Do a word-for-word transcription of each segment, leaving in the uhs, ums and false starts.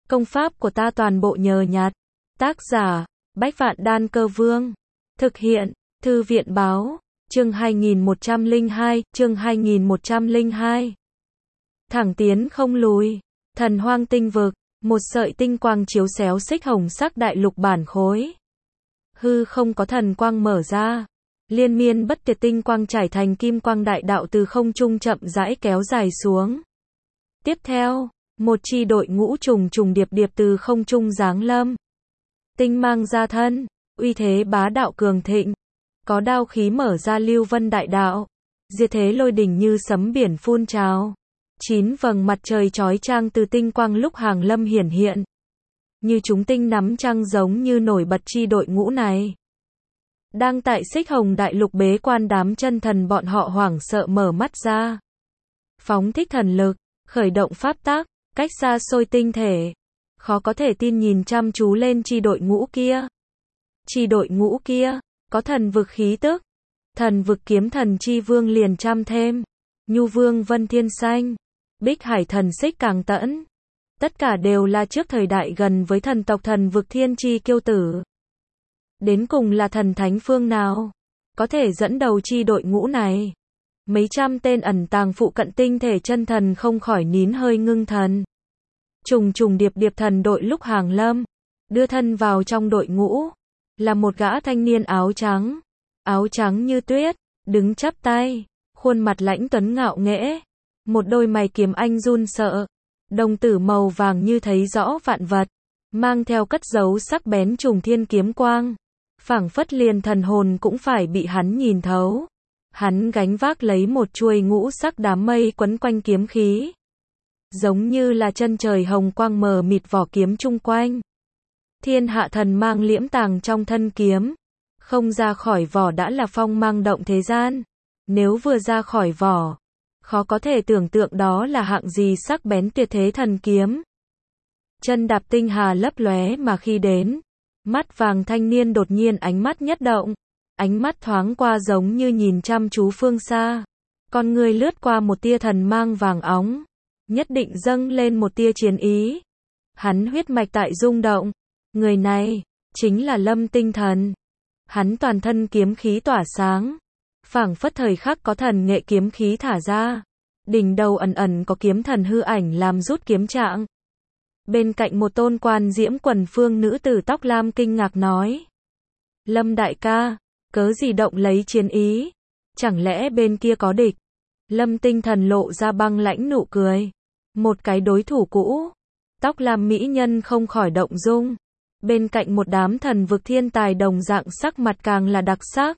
Công pháp của ta toàn bộ nhờ nhặt. Tác giả, Bách Vạn Đan Cơ Vương. Thực hiện, Thư viện Báo. Chương hai nghìn một trăm lẻ hai, chương hai nghìn một trăm lẻ hai. Thẳng tiến không lùi. Thần hoang tinh vực, một sợi tinh quang chiếu xéo xích hồng sắc đại lục bản khối. Hư không có thần quang mở ra. Liên miên bất tuyệt tinh quang trải thành kim quang đại đạo từ không trung chậm rãi kéo dài xuống. Tiếp theo, một chi đội ngũ trùng trùng điệp điệp từ không trung giáng lâm. Tinh mang ra thân, uy thế bá đạo cường thịnh. Có đao khí mở ra lưu vân đại đạo. Diệt thế lôi đỉnh như sấm biển phun trào. Chín vầng mặt trời chói chang từ tinh quang lúc hàng lâm hiển hiện. Như chúng tinh nắm trăng giống như nổi bật chi đội ngũ này. Đang tại xích hồng đại lục bế quan đám chân thần bọn họ hoảng sợ mở mắt ra. Phóng thích thần lực, khởi động pháp tác, cách xa xôi tinh thể. Khó có thể tin nhìn chăm chú lên chi đội ngũ kia. Chi đội ngũ kia, có thần vực khí tức. Thần vực kiếm thần chi vương liền trăm thêm. Nhu vương vân thiên xanh. Bích hải thần xích càng tẫn. Tất cả đều là trước thời đại gần với thần tộc thần vực thiên chi kiêu tử. Đến cùng là thần thánh phương nào có thể dẫn đầu chi đội ngũ này? Mấy trăm tên ẩn tàng phụ cận tinh thể chân thần không khỏi nín hơi ngưng thần. Trùng trùng điệp điệp thần đội lúc hàng lâm, đưa thân vào trong đội ngũ, là một gã thanh niên áo trắng, áo trắng như tuyết, đứng chắp tay, khuôn mặt lãnh tuấn ngạo nghễ, một đôi mày kiếm anh run sợ, đồng tử màu vàng như thấy rõ vạn vật, mang theo cất dấu sắc bén trùng thiên kiếm quang. Phảng phất liền thần hồn cũng phải bị hắn nhìn thấu. Hắn gánh vác lấy một chuôi ngũ sắc đám mây quấn quanh kiếm khí. Giống như là chân trời hồng quang mờ mịt vỏ kiếm chung quanh. Thiên hạ thần mang liễm tàng trong thân kiếm. Không ra khỏi vỏ đã là phong mang động thế gian. Nếu vừa ra khỏi vỏ, khó có thể tưởng tượng đó là hạng gì sắc bén tuyệt thế thần kiếm. Chân đạp tinh hà lấp lóe mà khi đến. Mắt vàng thanh niên đột nhiên ánh mắt nhất động, ánh mắt thoáng qua giống như nhìn chăm chú phương xa, con người lướt qua một tia thần mang vàng óng, nhất định dâng lên một tia chiến ý. Hắn huyết mạch tại rung động, người này chính là Lâm Tinh Thần. Hắn toàn thân kiếm khí tỏa sáng, phảng phất thời khắc có thần nghệ kiếm khí thả ra, đỉnh đầu ẩn ẩn có kiếm thần hư ảnh làm rút kiếm trạng. Bên cạnh một tôn quan diễm quần phương nữ tử tóc lam kinh ngạc nói. Lâm đại ca, cớ gì động lấy chiến ý? Chẳng lẽ bên kia có địch? Lâm Tinh Thần lộ ra băng lãnh nụ cười. Một cái đối thủ cũ. Tóc lam mỹ nhân không khỏi động dung. Bên cạnh một đám thần vực thiên tài đồng dạng sắc mặt càng là đặc sắc.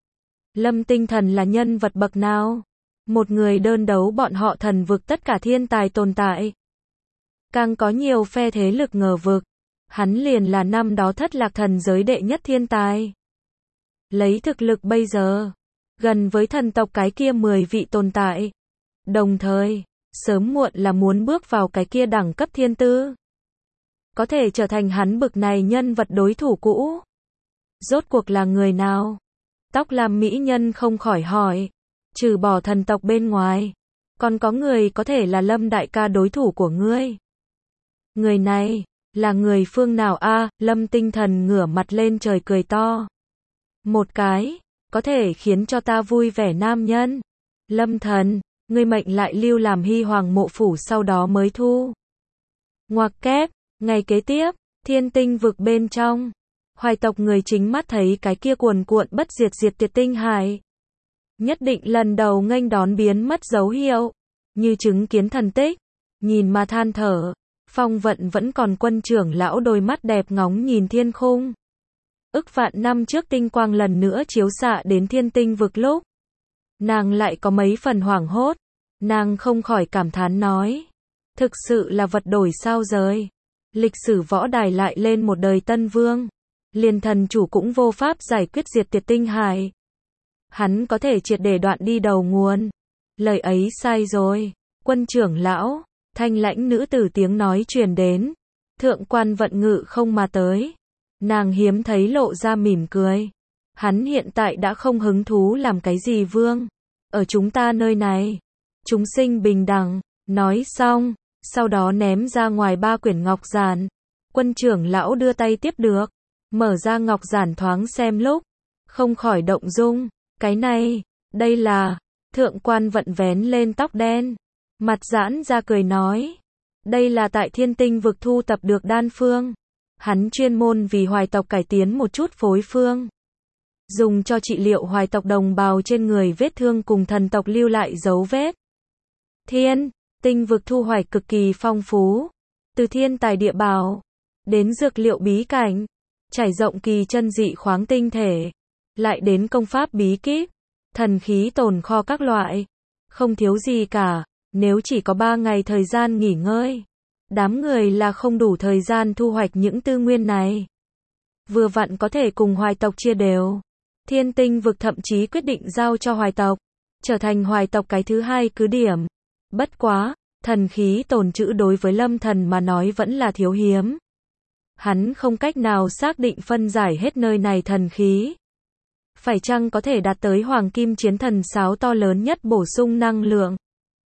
Lâm Tinh Thần là nhân vật bậc nào? Một người đơn đấu bọn họ thần vực tất cả thiên tài tồn tại. Càng có nhiều phe thế lực ngờ vực, hắn liền là năm đó thất lạc thần giới đệ nhất thiên tài. Lấy thực lực bây giờ, gần với thần tộc cái kia mười vị tồn tại. Đồng thời, sớm muộn là muốn bước vào cái kia đẳng cấp thiên tư. Có thể trở thành hắn bực này nhân vật đối thủ cũ. Rốt cuộc là người nào? Tóc lam mỹ nhân không khỏi hỏi. Trừ bỏ thần tộc bên ngoài, còn có người có thể là Lâm đại ca đối thủ của ngươi. Người này, là người phương nào a? À, Lâm Tinh Thần ngửa mặt lên trời cười to. Một cái, có thể khiến cho ta vui vẻ nam nhân. Lâm thần, ngươi mệnh lại lưu làm hy hoàng mộ phủ sau đó mới thu. Ngoặc kép, ngày kế tiếp, thiên tinh vực bên trong. Hoài tộc người chính mắt thấy cái kia cuồn cuộn bất diệt diệt tuyệt tinh hải. Nhất định lần đầu nghênh đón biến mất dấu hiệu. Như chứng kiến thần tích, nhìn mà than thở. Phong vận vẫn còn quân trưởng lão đôi mắt đẹp ngóng nhìn thiên khung. Ức vạn năm trước tinh quang lần nữa chiếu xạ đến thiên tinh vực lúc. Nàng lại có mấy phần hoảng hốt. Nàng không khỏi cảm thán nói. Thực sự là vật đổi sao rời. Lịch sử võ đài lại lên một đời tân vương. Liền thần chủ cũng vô pháp giải quyết diệt tuyệt tinh hải. Hắn có thể triệt để đoạn đi đầu nguồn. Lời ấy sai rồi. Quân trưởng lão. Thanh lãnh nữ tử tiếng nói truyền đến. Thượng quan vận ngự không mà tới. Nàng hiếm thấy lộ ra mỉm cười. Hắn hiện tại đã không hứng thú làm cái gì vương. Ở chúng ta nơi này, chúng sinh bình đẳng. Nói xong, sau đó ném ra ngoài ba quyển ngọc giản. Quân trưởng lão đưa tay tiếp được, mở ra ngọc giản thoáng xem lúc, không khỏi động dung, cái này, đây là, thượng quan vận vén lên tóc đen, mặt giãn ra cười nói, đây là tại Thiên Tinh vực thu tập được đan phương, hắn chuyên môn vì hoài tộc cải tiến một chút phối phương, dùng cho trị liệu hoài tộc đồng bào trên người vết thương cùng thần tộc lưu lại dấu vết. Thiên Tinh vực thu hoạch cực kỳ phong phú, từ thiên tài địa bảo đến dược liệu bí cảnh, trải rộng kỳ chân dị khoáng tinh thể, lại đến công pháp bí kíp, thần khí tồn kho các loại, không thiếu gì cả. Nếu chỉ có ba ngày thời gian nghỉ ngơi, đám người là không đủ thời gian thu hoạch những tư nguyên này. Vừa vặn có thể cùng hoài tộc chia đều. Thiên Tinh vực thậm chí quyết định giao cho hoài tộc, trở thành hoài tộc cái thứ hai cứ điểm. Bất quá, thần khí tồn trữ đối với Lâm Thần mà nói vẫn là thiếu hiếm. Hắn không cách nào xác định phân giải hết nơi này thần khí. Phải chăng có thể đạt tới hoàng kim chiến thần sáo to lớn nhất bổ sung năng lượng?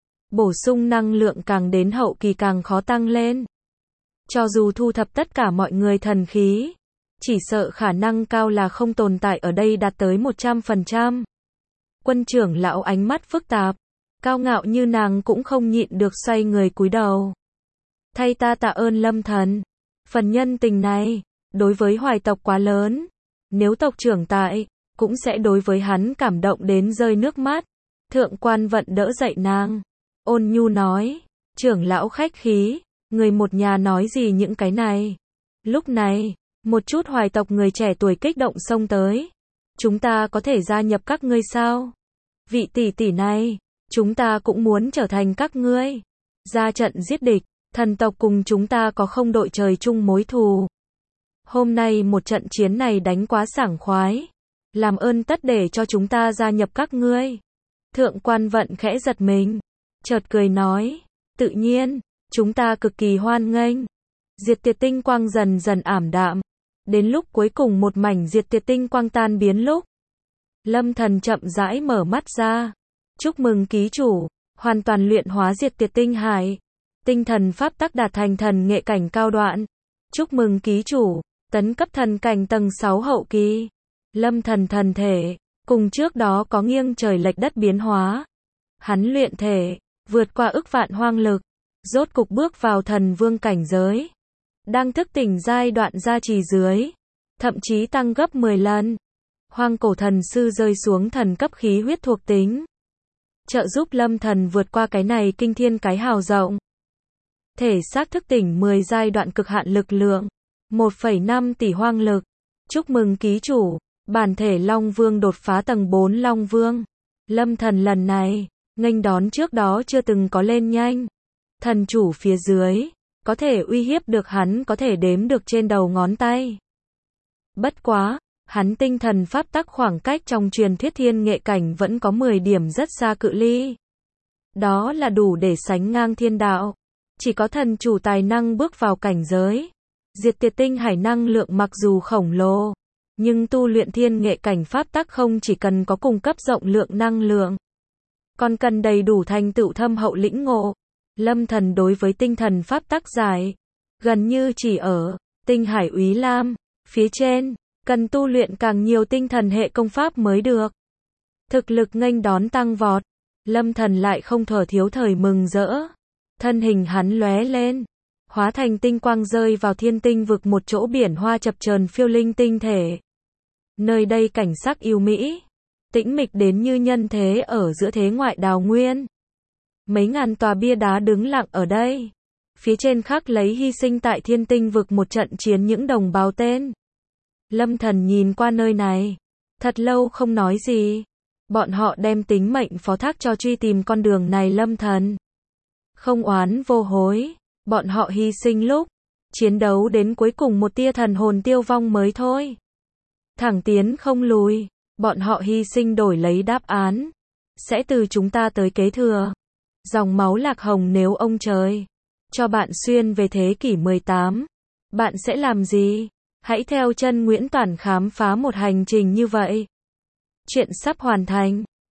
Bổ sung năng lượng càng đến hậu kỳ càng khó tăng lên. Cho dù thu thập tất cả mọi người thần khí, chỉ sợ khả năng cao là không tồn tại ở đây đạt tới một trăm phần trăm. Quân trưởng lão ánh mắt phức tạp, cao ngạo như nàng cũng không nhịn được xoay người cúi đầu. Thay ta tạ ơn Lâm Thần. Phần nhân tình này, đối với hoài tộc quá lớn. Nếu tộc trưởng tại, cũng sẽ đối với hắn cảm động đến rơi nước mắt. Thượng quan vận đỡ dậy nàng. Ôn nhu nói, trưởng lão khách khí, người một nhà nói gì những cái này. Lúc này, một chút hoài tộc người trẻ tuổi kích động xông tới. Chúng ta có thể gia nhập các ngươi sao? Vị tỷ tỷ này, chúng ta cũng muốn trở thành các ngươi. Ra trận giết địch, thần tộc cùng chúng ta có không đội trời chung mối thù. Hôm nay một trận chiến này đánh quá sảng khoái. Làm ơn tất để cho chúng ta gia nhập các ngươi. Thượng quan vận khẽ giật mình, chợt cười nói, tự nhiên, chúng ta cực kỳ hoan nghênh. Diệt tiệt tinh quang dần dần ảm đạm, đến lúc cuối cùng một mảnh diệt tiệt tinh quang tan biến lúc. Lâm Thần chậm rãi mở mắt ra, chúc mừng ký chủ, hoàn toàn luyện hóa diệt tiệt tinh hải, tinh thần pháp tắc đạt thành thần nghệ cảnh cao đoạn. Chúc mừng ký chủ, tấn cấp thần cảnh tầng sáu hậu kỳ. Lâm Thần thần thể, cùng trước đó có nghiêng trời lệch đất biến hóa. Hắn luyện thể, vượt qua ức vạn hoang lực, rốt cục bước vào thần vương cảnh giới. Đang thức tỉnh giai đoạn gia trì dưới, thậm chí tăng gấp mười lần. Hoang cổ thần sư rơi xuống thần cấp khí huyết thuộc tính, trợ giúp Lâm Thần vượt qua cái này kinh thiên cái hào rộng. Thể xác thức tỉnh mười giai đoạn cực hạn lực lượng, một phẩy năm tỷ hoang lực. Chúc mừng ký chủ, bản thể Long Vương đột phá tầng bốn Long Vương. Lâm Thần lần này, nghênh đón trước đó chưa từng có lên nhanh. Thần chủ phía dưới, có thể uy hiếp được hắn có thể đếm được trên đầu ngón tay. Bất quá, hắn tinh thần pháp tắc khoảng cách trong truyền thuyết thiên nghệ cảnh vẫn có mười điểm rất xa cự ly. Đó là đủ để sánh ngang thiên đạo. Chỉ có thần chủ tài năng bước vào cảnh giới. Diệt tiệt tinh hải năng lượng mặc dù khổng lồ, nhưng tu luyện thiên nghệ cảnh pháp tắc không chỉ cần có cung cấp rộng lượng năng lượng, còn cần đầy đủ thành tựu thâm hậu lĩnh ngộ. Lâm Thần đối với tinh thần pháp tắc giải, gần như chỉ ở tinh hải úy lam, phía trên, cần tu luyện càng nhiều tinh thần hệ công pháp mới được. Thực lực nghênh đón tăng vọt, Lâm Thần lại không thở thiếu thời mừng rỡ. Thân hình hắn lóe lên, hóa thành tinh quang rơi vào thiên tinh vực một chỗ biển hoa chập chờn phiêu linh tinh thể. Nơi đây cảnh sắc yêu mỹ, tĩnh mịch đến như nhân thế ở giữa thế ngoại đào nguyên. Mấy ngàn tòa bia đá đứng lặng ở đây. Phía trên khắc lấy hy sinh tại thiên tinh vực một trận chiến những đồng bào tên. Lâm Thần nhìn qua nơi này, thật lâu không nói gì. Bọn họ đem tính mệnh phó thác cho truy tìm con đường này Lâm Thần. Không oán vô hối, bọn họ hy sinh lúc, chiến đấu đến cuối cùng một tia thần hồn tiêu vong mới thôi. Thẳng tiến không lùi, bọn họ hy sinh đổi lấy đáp án. Sẽ từ chúng ta tới kế thừa. Dòng máu lạc hồng nếu ông trời cho bạn xuyên về thế kỷ mười tám, bạn sẽ làm gì? Hãy theo chân Nguyễn Toản khám phá một hành trình như vậy. Chuyện sắp hoàn thành.